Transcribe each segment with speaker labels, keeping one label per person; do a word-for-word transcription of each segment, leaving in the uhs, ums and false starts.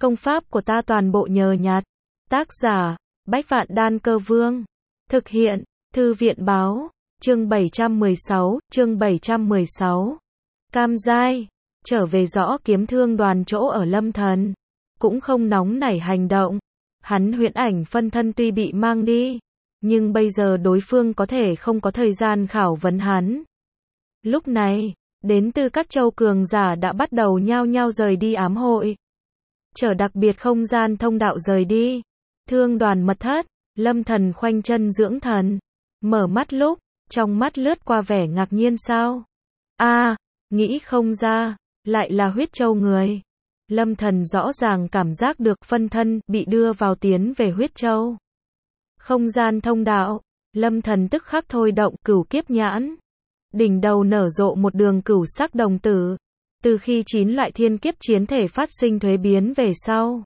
Speaker 1: Công pháp của ta toàn bộ nhờ nhặt. Tác giả, Bách Vạn Đan Cơ Vương. Thực hiện, Thư viện báo, chương bảy trăm mười sáu, chương bảy trăm mười sáu. Cam Giai, trở về rõ kiếm thương đoàn chỗ ở Lâm Thần. Cũng không nóng nảy hành động. Hắn huyễn ảnh phân thân tuy bị mang đi, nhưng bây giờ đối phương có thể không có thời gian khảo vấn hắn. Lúc này, đến từ các châu cường giả đã bắt đầu nhao nhao rời đi ám hội. Trở đặc biệt không gian thông đạo rời đi. Thương đoàn mật thất, Lâm Thần khoanh chân dưỡng thần. Mở mắt lúc, trong mắt lướt qua vẻ ngạc nhiên sao. a à, nghĩ không ra, lại là huyết châu người. Lâm Thần rõ ràng cảm giác được phân thân bị đưa vào tiến về huyết châu. Không gian thông đạo, Lâm Thần tức khắc thôi động cửu kiếp nhãn. Đỉnh đầu nở rộ một đường cửu sắc đồng tử. Từ khi chín loại thiên kiếp chiến thể phát sinh thuế biến về sau,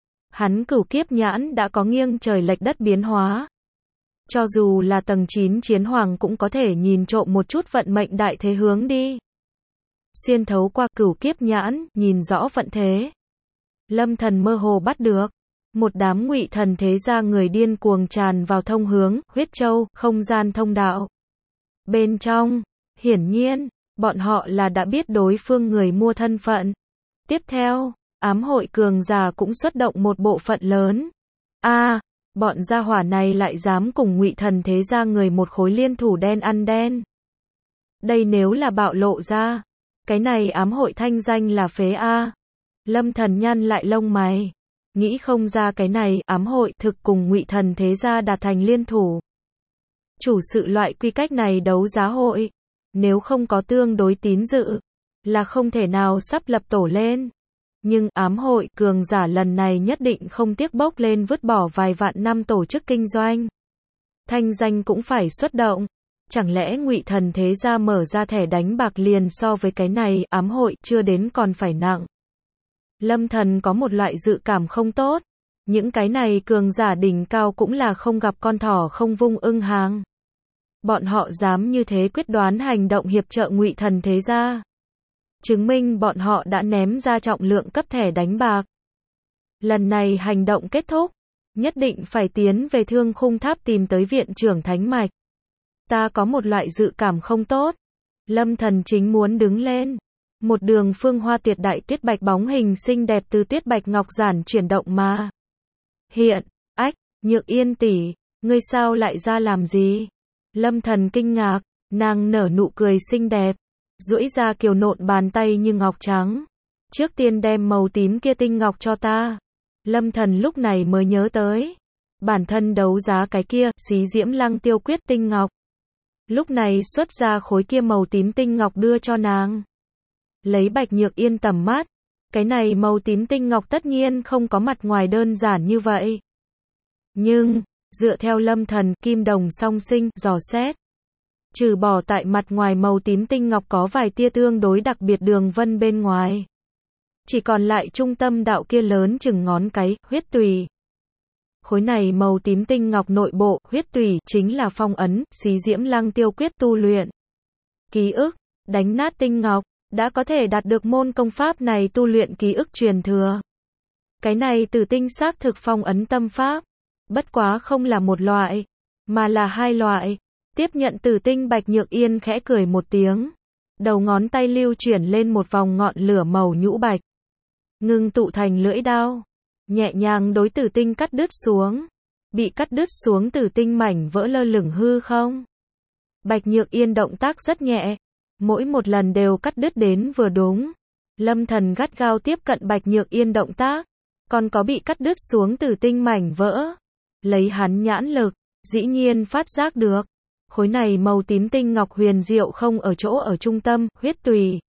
Speaker 1: hắn cửu kiếp nhãn đã có nghiêng trời lệch đất biến hóa. Cho dù là tầng chín chiến hoàng cũng có thể nhìn trộm một chút vận mệnh đại thế hướng đi. Xuyên thấu qua cửu kiếp nhãn, nhìn rõ vận thế. Lâm Thần mơ hồ bắt được một đám ngụy thần thế gia người điên cuồng tràn vào thông hướng huyết châu, không gian thông đạo. Bên trong, hiển nhiên, bọn họ là đã biết đối phương người mua thân phận. Tiếp theo, ám hội cường giả cũng xuất động một bộ phận lớn. a à, bọn gia hỏa này lại dám cùng ngụy thần thế gia người một khối liên thủ đen ăn đen. Đây nếu là bạo lộ ra, cái này ám hội thanh danh là phế a. Lâm Thần nhăn lại lông mày, nghĩ không ra cái này ám hội thực cùng ngụy thần thế gia đạt thành liên thủ. Chủ sự loại quy cách này đấu giá hội, nếu không có tương đối tín dự, là không thể nào sắp lập tổ lên. Nhưng ám hội cường giả lần này nhất định không tiếc bốc lên vứt bỏ vài vạn năm tổ chức kinh doanh. Thanh danh cũng phải xuất động. Chẳng lẽ ngụy thần thế gia mở ra thẻ đánh bạc liền so với cái này ám hội chưa đến còn phải nặng. Lâm Thần có một loại dự cảm không tốt. Những cái này cường giả đỉnh cao cũng là không gặp con thỏ không vung ưng hàng. Bọn họ dám như thế quyết đoán hành động hiệp trợ ngụy thần thế gia, chứng minh bọn họ đã ném ra trọng lượng cấp thẻ đánh bạc. Lần này hành động kết thúc, nhất định phải tiến về Thương Khung Tháp tìm tới viện trưởng Thánh Mạch. Ta có một loại dự cảm không tốt. Lâm Thần chính muốn đứng lên. Một đường phương hoa tuyệt đại tuyết bạch bóng hình xinh đẹp từ tuyết bạch ngọc giản chuyển động mà hiện. Ách, Nhược Yên tỷ, ngươi sao lại ra làm gì? Lâm Thần kinh ngạc, nàng nở nụ cười xinh đẹp, duỗi ra kiều nộn bàn tay như ngọc trắng. Trước tiên đem màu tím kia tinh ngọc cho ta. Lâm Thần lúc này mới nhớ tới, bản thân đấu giá cái kia, xí diễm lăng tiêu quyết tinh ngọc. Lúc này xuất ra khối kia màu tím tinh ngọc đưa cho nàng. Lấy Bạch Nhược Yên tầm mắt, cái này màu tím tinh ngọc tất nhiên không có mặt ngoài đơn giản như vậy. Nhưng, dựa theo Lâm Thần, kim đồng song sinh, dò xét, trừ bỏ tại mặt ngoài màu tím tinh ngọc có vài tia tương đối đặc biệt đường vân bên ngoài, chỉ còn lại trung tâm đạo kia lớn chừng ngón cái, huyết tùy. Khối này màu tím tinh ngọc nội bộ, huyết tùy, chính là phong ấn, xí diễm lăng tiêu quyết tu luyện. Ký ức, đánh nát tinh ngọc, đã có thể đạt được môn công pháp này tu luyện ký ức truyền thừa. Cái này tử tinh xác thực phong ấn tâm pháp. Bất quá không là một loại, mà là hai loại. Tiếp nhận tử tinh Bạch Nhược Yên khẽ cười một tiếng. Đầu ngón tay lưu chuyển lên một vòng ngọn lửa màu nhũ bạch. Ngưng tụ thành lưỡi đao. Nhẹ nhàng đối tử tinh cắt đứt xuống. Bị cắt đứt xuống tử tinh mảnh vỡ lơ lửng hư không. Bạch Nhược Yên động tác rất nhẹ. Mỗi một lần đều cắt đứt đến vừa đúng. Lâm Thần gắt gao tiếp cận Bạch Nhược Yên động tác. Còn có bị cắt đứt xuống tử tinh mảnh vỡ. Lấy hắn nhãn lực, dĩ nhiên phát giác được. Khối này màu tím tinh ngọc huyền diệu không ở chỗ ở trung tâm, huyết tùy,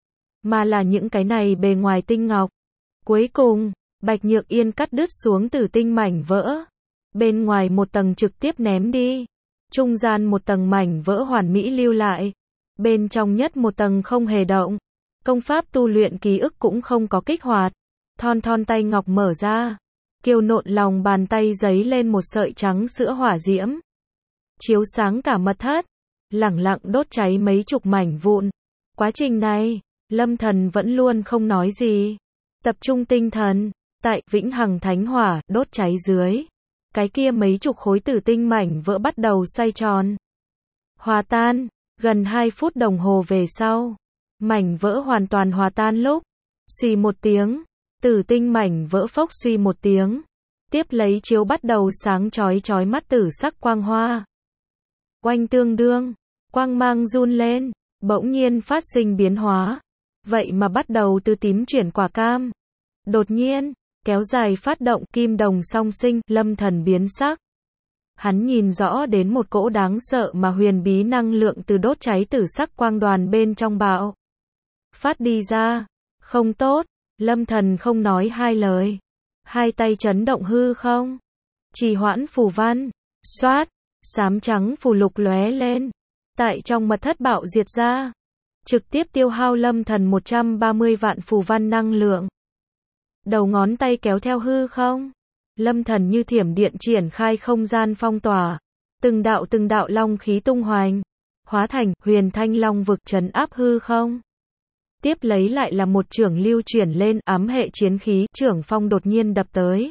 Speaker 1: mà là những cái này bề ngoài tinh ngọc. Cuối cùng, Bạch Nhược Yên cắt đứt xuống tử tinh mảnh vỡ. Bên ngoài một tầng trực tiếp ném đi. Trung gian một tầng mảnh vỡ hoàn mỹ lưu lại. Bên trong nhất một tầng không hề động. Công pháp tu luyện ký ức cũng không có kích hoạt. Thon thon tay ngọc mở ra. Kiều nộn lòng bàn tay giấy lên một sợi trắng sữa hỏa diễm. Chiếu sáng cả mật thất. Lẳng lặng đốt cháy mấy chục mảnh vụn. Quá trình này, Lâm Thần vẫn luôn không nói gì. Tập trung tinh thần, tại Vĩnh Hằng Thánh Hỏa đốt cháy dưới. Cái kia mấy chục khối tử tinh mảnh vỡ bắt đầu xoay tròn. Hòa tan, gần hai phút đồng hồ về sau, mảnh vỡ hoàn toàn hòa tan lúc, xì một tiếng, tử tinh mảnh vỡ phốc suy một tiếng, tiếp lấy chiếu bắt đầu sáng chói chói mắt tử sắc quang hoa. Oanh tương đương, quang mang run lên, bỗng nhiên phát sinh biến hóa, vậy mà bắt đầu từ tím chuyển quả cam. Đột nhiên, kéo dài phát động kim đồng song sinh, Lâm Thần biến sắc. Hắn nhìn rõ đến một cỗ đáng sợ mà huyền bí năng lượng từ đốt cháy tử sắc quang đoàn bên trong bạo phát đi ra. Không tốt, Lâm Thần không nói hai lời. Hai tay chấn động hư không. Trì hoãn phù văn. Xoát, xám trắng phù lục lóe lên. Tại trong mật thất bạo diệt ra. Trực tiếp tiêu hao Lâm Thần một trăm ba mươi vạn phù văn năng lượng. Đầu ngón tay kéo theo hư không. Lâm Thần như thiểm điện triển khai không gian phong tỏa. Từng đạo từng đạo long khí tung hoành. Hóa thành huyền thanh long vực trấn áp hư không. Tiếp lấy lại là một chưởng lưu chuyển lên ám hệ chiến khí, chưởng phong đột nhiên đập tới.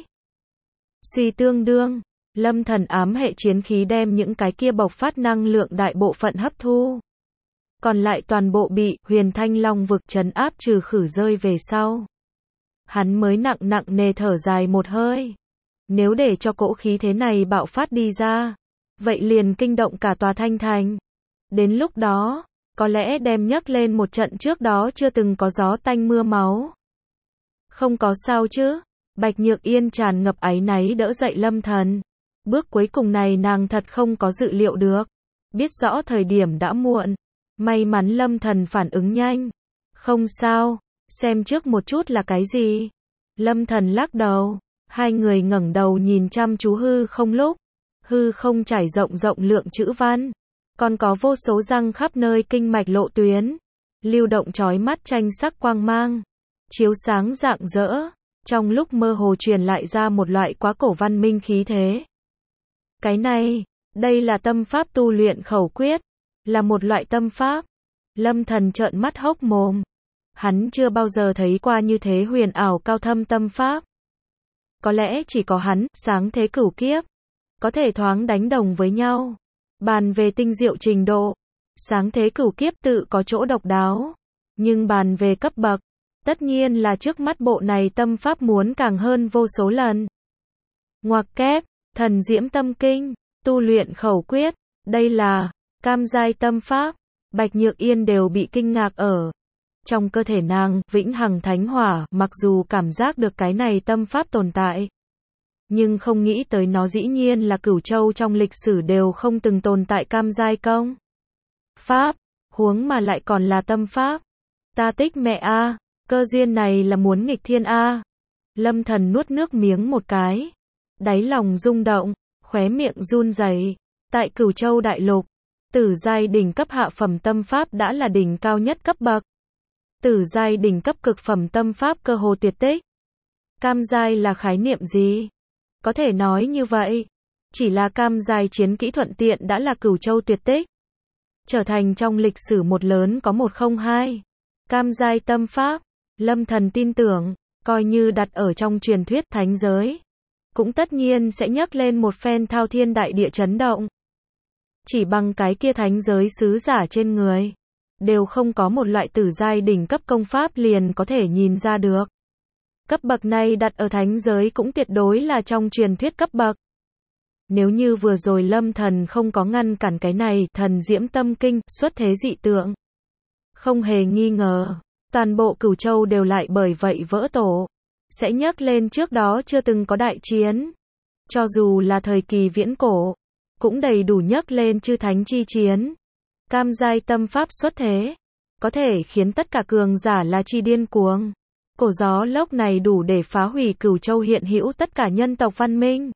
Speaker 1: Suy tương đương, Lâm Thần ám hệ chiến khí đem những cái kia bộc phát năng lượng đại bộ phận hấp thu. Còn lại toàn bộ bị huyền thanh long vực trấn áp trừ khử rơi về sau. Hắn mới nặng nặng nề thở dài một hơi. Nếu để cho cỗ khí thế này bạo phát đi ra, vậy liền kinh động cả tòa Thanh Thành. Đến lúc đó, có lẽ đem nhấc lên một trận trước đó chưa từng có gió tanh mưa máu. Không có sao chứ? Bạch Nhược Yên tràn ngập áy náy đỡ dậy Lâm Thần. Bước cuối cùng này nàng thật không có dự liệu được. Biết rõ thời điểm đã muộn. May mắn Lâm Thần phản ứng nhanh. Không sao, xem trước một chút là cái gì. Lâm Thần lắc đầu. Hai người ngẩng đầu nhìn chăm chú hư không lúc. Hư không trải rộng rộng lượng chữ văn. Còn có vô số răng khắp nơi kinh mạch lộ tuyến. Lưu động chói mắt tranh sắc quang mang. Chiếu sáng rạng rỡ. Trong lúc mơ hồ truyền lại ra một loại quá cổ văn minh khí thế. Cái này, đây là tâm pháp tu luyện khẩu quyết. Là một loại tâm pháp. Lâm Thần trợn mắt hốc mồm. Hắn chưa bao giờ thấy qua như thế huyền ảo cao thâm tâm pháp. Có lẽ chỉ có hắn, sáng thế cửu kiếp. Có thể thoáng đánh đồng với nhau. Bàn về tinh diệu trình độ, sáng thế cửu kiếp tự có chỗ độc đáo. Nhưng bàn về cấp bậc, tất nhiên là trước mắt bộ này tâm pháp muốn càng hơn vô số lần. Ngoặc kép, thần diễm tâm kinh, tu luyện khẩu quyết, đây là cam giai tâm pháp. Bạch Nhược Yên đều bị kinh ngạc ở. Trong cơ thể nàng, Vĩnh Hằng Thánh Hỏa, mặc dù cảm giác được cái này tâm pháp tồn tại. Nhưng không nghĩ tới nó dĩ nhiên là cửu châu trong lịch sử đều không từng tồn tại cam giai công. Pháp, huống mà lại còn là tâm pháp. Ta tích mẹ a, cơ duyên này là muốn nghịch thiên a. Lâm Thần nuốt nước miếng một cái. Đáy lòng rung động, khóe miệng run rẩy. Tại cửu châu đại lục, tử giai đỉnh cấp hạ phẩm tâm pháp đã là đỉnh cao nhất cấp bậc. Tử giai đỉnh cấp cực phẩm tâm pháp cơ hồ tuyệt tích. Cam giai là khái niệm gì? Có thể nói như vậy, chỉ là cam giai chiến kỹ thuận tiện đã là cửu châu tuyệt tích. Trở thành trong lịch sử một lớn có một không hai. Cam giai tâm pháp, Lâm Thần tin tưởng, coi như đặt ở trong truyền thuyết thánh giới, cũng tất nhiên sẽ nhấc lên một phen thao thiên đại địa chấn động. Chỉ bằng cái kia thánh giới sứ giả trên người, đều không có một loại tử giai đỉnh cấp công pháp liền có thể nhìn ra được. Cấp bậc này đặt ở thánh giới cũng tuyệt đối là trong truyền thuyết cấp bậc. Nếu như vừa rồi Lâm Thần không có ngăn cản cái này, thần diễm tâm kinh, xuất thế dị tượng. Không hề nghi ngờ, toàn bộ cửu châu đều lại bởi vậy vỡ tổ. Sẽ nhắc lên trước đó chưa từng có đại chiến. Cho dù là thời kỳ viễn cổ, cũng đầy đủ nhắc lên chư thánh chi chiến. Cam giai tâm pháp xuất thế, có thể khiến tất cả cường giả là chi điên cuồng. Cổ gió lốc này đủ để phá hủy cửu châu hiện hữu tất cả nhân tộc văn minh.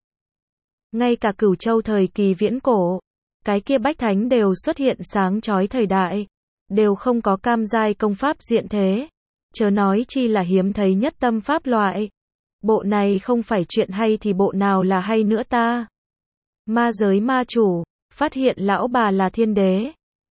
Speaker 1: Ngay cả cửu châu thời kỳ viễn cổ, cái kia bách thánh đều xuất hiện sáng chói thời đại, đều không có cam giai công pháp diện thế. Chớ nói chi là hiếm thấy nhất tâm pháp loại. Bộ này không phải chuyện hay thì bộ nào là hay nữa ta. Ma giới ma chủ, phát hiện lão bà là thiên đế.